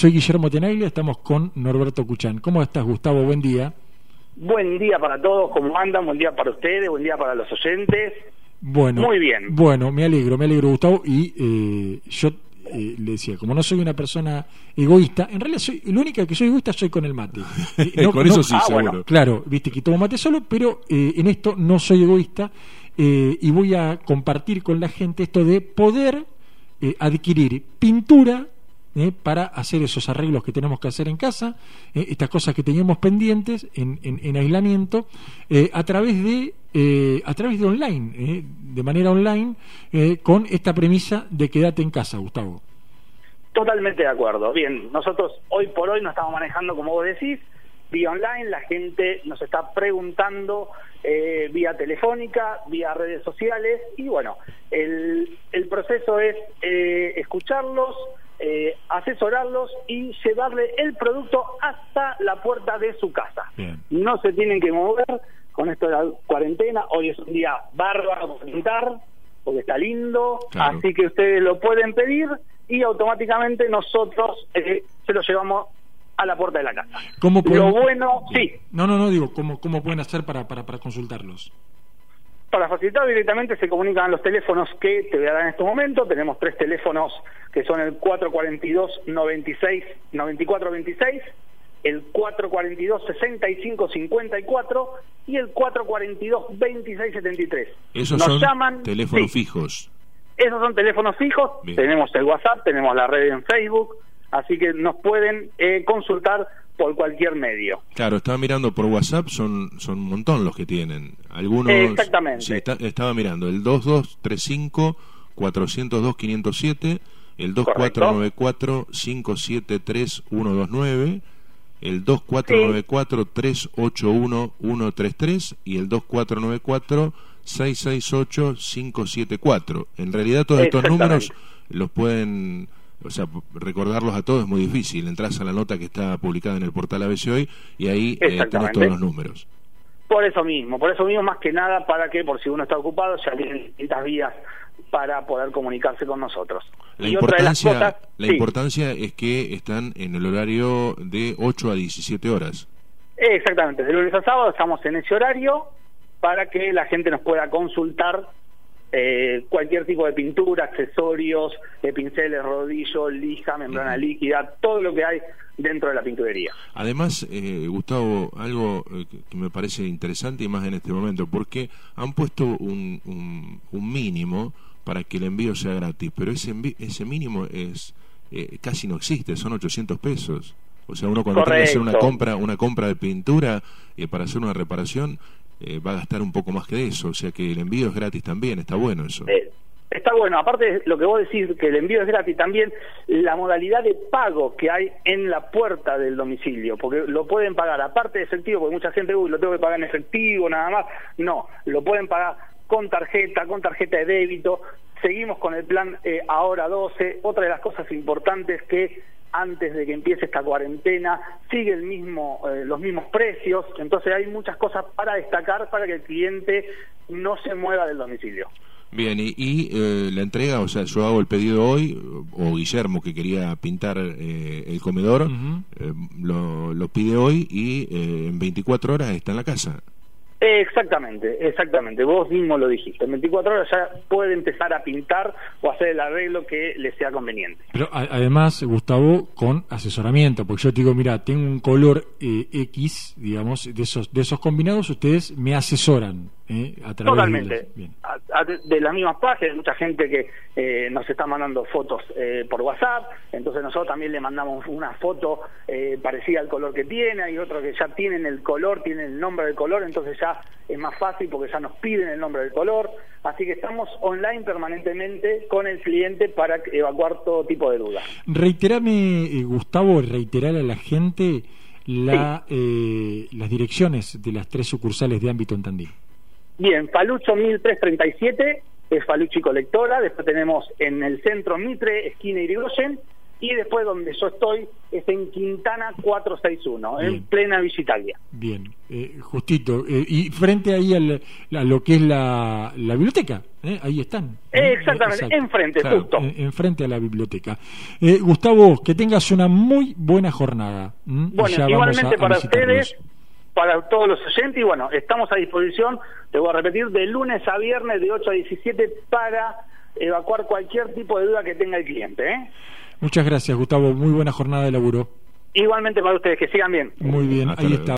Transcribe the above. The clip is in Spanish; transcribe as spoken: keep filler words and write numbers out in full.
soy Guillermo Tenaglia, estamos con Norberto Kuchan. ¿Cómo estás, Gustavo? Buen día. Buen día para todos, ¿cómo andan? Buen día para ustedes, buen día para los oyentes. Bueno, muy bien. Bueno, me alegro, me alegro, Gustavo. Y eh, yo eh, le decía, como no soy una persona egoísta, en realidad soy, la única que soy egoísta soy con el mate. No, con eso sí, ah, seguro. Bueno. Claro, viste que tomo mate solo, pero eh, en esto no soy egoísta eh, y voy a compartir con la gente esto de poder eh, adquirir pintura Eh, para hacer esos arreglos que tenemos que hacer en casa, eh, estas cosas que teníamos pendientes en, en, en aislamiento, eh, a través de eh, a través de online, eh, de manera online, eh, con esta premisa de quédate en casa, Gustavo. Totalmente de acuerdo. Bien, nosotros hoy por hoy nos estamos manejando, como vos decís, vía online. La gente nos está preguntando eh, vía telefónica, vía redes sociales, y bueno, el, el proceso es eh, escucharlos, Eh, asesorarlos y llevarle el producto hasta la puerta de su casa. Bien. No se tienen que mover con esto de la cuarentena. Hoy es un día bárbaro para pintar porque está lindo, claro. Así que ustedes lo pueden pedir y automáticamente nosotros eh, se lo llevamos a la puerta de la casa. ¿Cómo pueden... Lo bueno, sí. No, no, no, digo, ¿cómo, cómo pueden hacer para, para, para consultarlos? Para facilitar directamente se comunican los teléfonos que te voy a dar en este momento. Tenemos tres teléfonos que son el cuatro cuatro dos, noventa y seis, noventa y cuatro veintiséis, el cuatro cuatro dos, sesenta y cinco cincuenta y cuatro y el cuatro cuatro dos, veintiséis setenta y tres. Esos Nos son llaman, teléfonos sí. fijos. Esos son teléfonos fijos. Bien. Tenemos el WhatsApp, tenemos la red en Facebook, así que nos pueden eh, consultar por cualquier medio. Claro, estaba mirando por WhatsApp, son son un montón los que tienen. Algunos. Exactamente. Sí, está, estaba mirando el dos dos tres cinco, cuatro cero dos, cinco cero siete, el dos cuatro nueve cuatro, cinco siete tres, uno dos nueve, el dos cuatro nueve cuatro, tres ocho uno, uno tres tres y el dos cuatro nueve cuatro, seis seis ocho, cinco siete cuatro. En realidad todos estos números los pueden... O sea, recordarlos a todos es muy difícil. Entrás a la nota que está publicada en el portal A B C Hoy y ahí eh, tenés todos los números. Por eso mismo, por eso mismo más que nada, para que por si uno está ocupado ya tienen distintas vías para poder comunicarse con nosotros. La y importancia, otra de las cosas, la sí. importancia es que están en el horario de ocho a diecisiete horas. Exactamente, de lunes a sábado estamos en ese horario para que la gente nos pueda consultar Eh, cualquier tipo de pintura, accesorios, eh, pinceles, rodillo, lija, membrana uh-huh. líquida, todo lo que hay dentro de la pinturería. Además, eh, Gustavo, algo eh, que me parece interesante y más en este momento, porque han puesto un, un, un mínimo para que el envío sea gratis, pero ese envi- ese mínimo es eh, casi no existe, son ochocientos pesos. O sea, uno cuando Correcto. tiene que hacer una compra, una compra de pintura eh, para hacer una reparación, Eh, va a gastar un poco más que de eso, o sea que el envío es gratis también, está bueno eso. Eh, está bueno, aparte de lo que vos decís, que el envío es gratis, también la modalidad de pago que hay en la puerta del domicilio, porque lo pueden pagar, aparte de efectivo, porque mucha gente, uy, lo tengo que pagar en efectivo, nada más, no, lo pueden pagar con tarjeta, con tarjeta de débito. Seguimos con el plan eh, Ahora doce, otra de las cosas importantes que antes de que empiece esta cuarentena sigue el mismo eh, los mismos precios, entonces hay muchas cosas para destacar para que el cliente no se mueva del domicilio. Bien, y, y eh, la entrega, o sea, yo hago el pedido hoy, o Guillermo que quería pintar eh, el comedor, uh-huh. eh, lo, lo pide hoy y eh, en veinticuatro horas está en la casa. Exactamente, exactamente, vos mismo lo dijiste, en veinticuatro horas ya puede empezar a pintar o hacer el arreglo que le sea conveniente. Pero a, además, Gustavo, con asesoramiento, porque yo te digo, mira, tengo un color eh, X, digamos, de esos de esos combinados, ustedes me asesoran eh, a través Totalmente, de, Bien. A, a, de las mismas páginas, mucha gente que eh, nos está mandando fotos eh, por WhatsApp, entonces nosotros también le mandamos una foto eh, parecida al color que tiene, hay otros que ya tienen el color, tienen el nombre del color, entonces ya es más fácil porque ya nos piden el nombre del color, así que estamos online permanentemente con el cliente para evacuar todo tipo de dudas. Reiterame, eh, Gustavo, reiterar a la gente la, sí. eh, las direcciones de las tres sucursales de ámbito en Tandil. Bien, Falucho mil trescientos treinta y siete es Faluchi Colectora, después tenemos en el centro Mitre, esquina Irigoyen, y después donde yo estoy es en Quintana cuatrocientos sesenta y uno, Bien. en plena Villa Italia. Bien, eh, justito. Eh, y frente ahí al, a lo que es la, la biblioteca, ¿eh? Ahí están. Eh, exactamente, Exacto. enfrente, Claro, justo. En, enfrente a la biblioteca. Eh, Gustavo, que tengas una muy buena jornada. ¿m? Y Bueno, ya igualmente vamos a- a para visitarlos. ustedes, para todos los oyentes, y bueno, estamos a disposición, te voy a repetir, de lunes a viernes de ocho a diecisiete para evacuar cualquier tipo de duda que tenga el cliente, ¿eh? Muchas gracias, Gustavo. Muy buena jornada de laburo. Igualmente para ustedes, que sigan bien. Muy bien, Hasta ahí luego. está.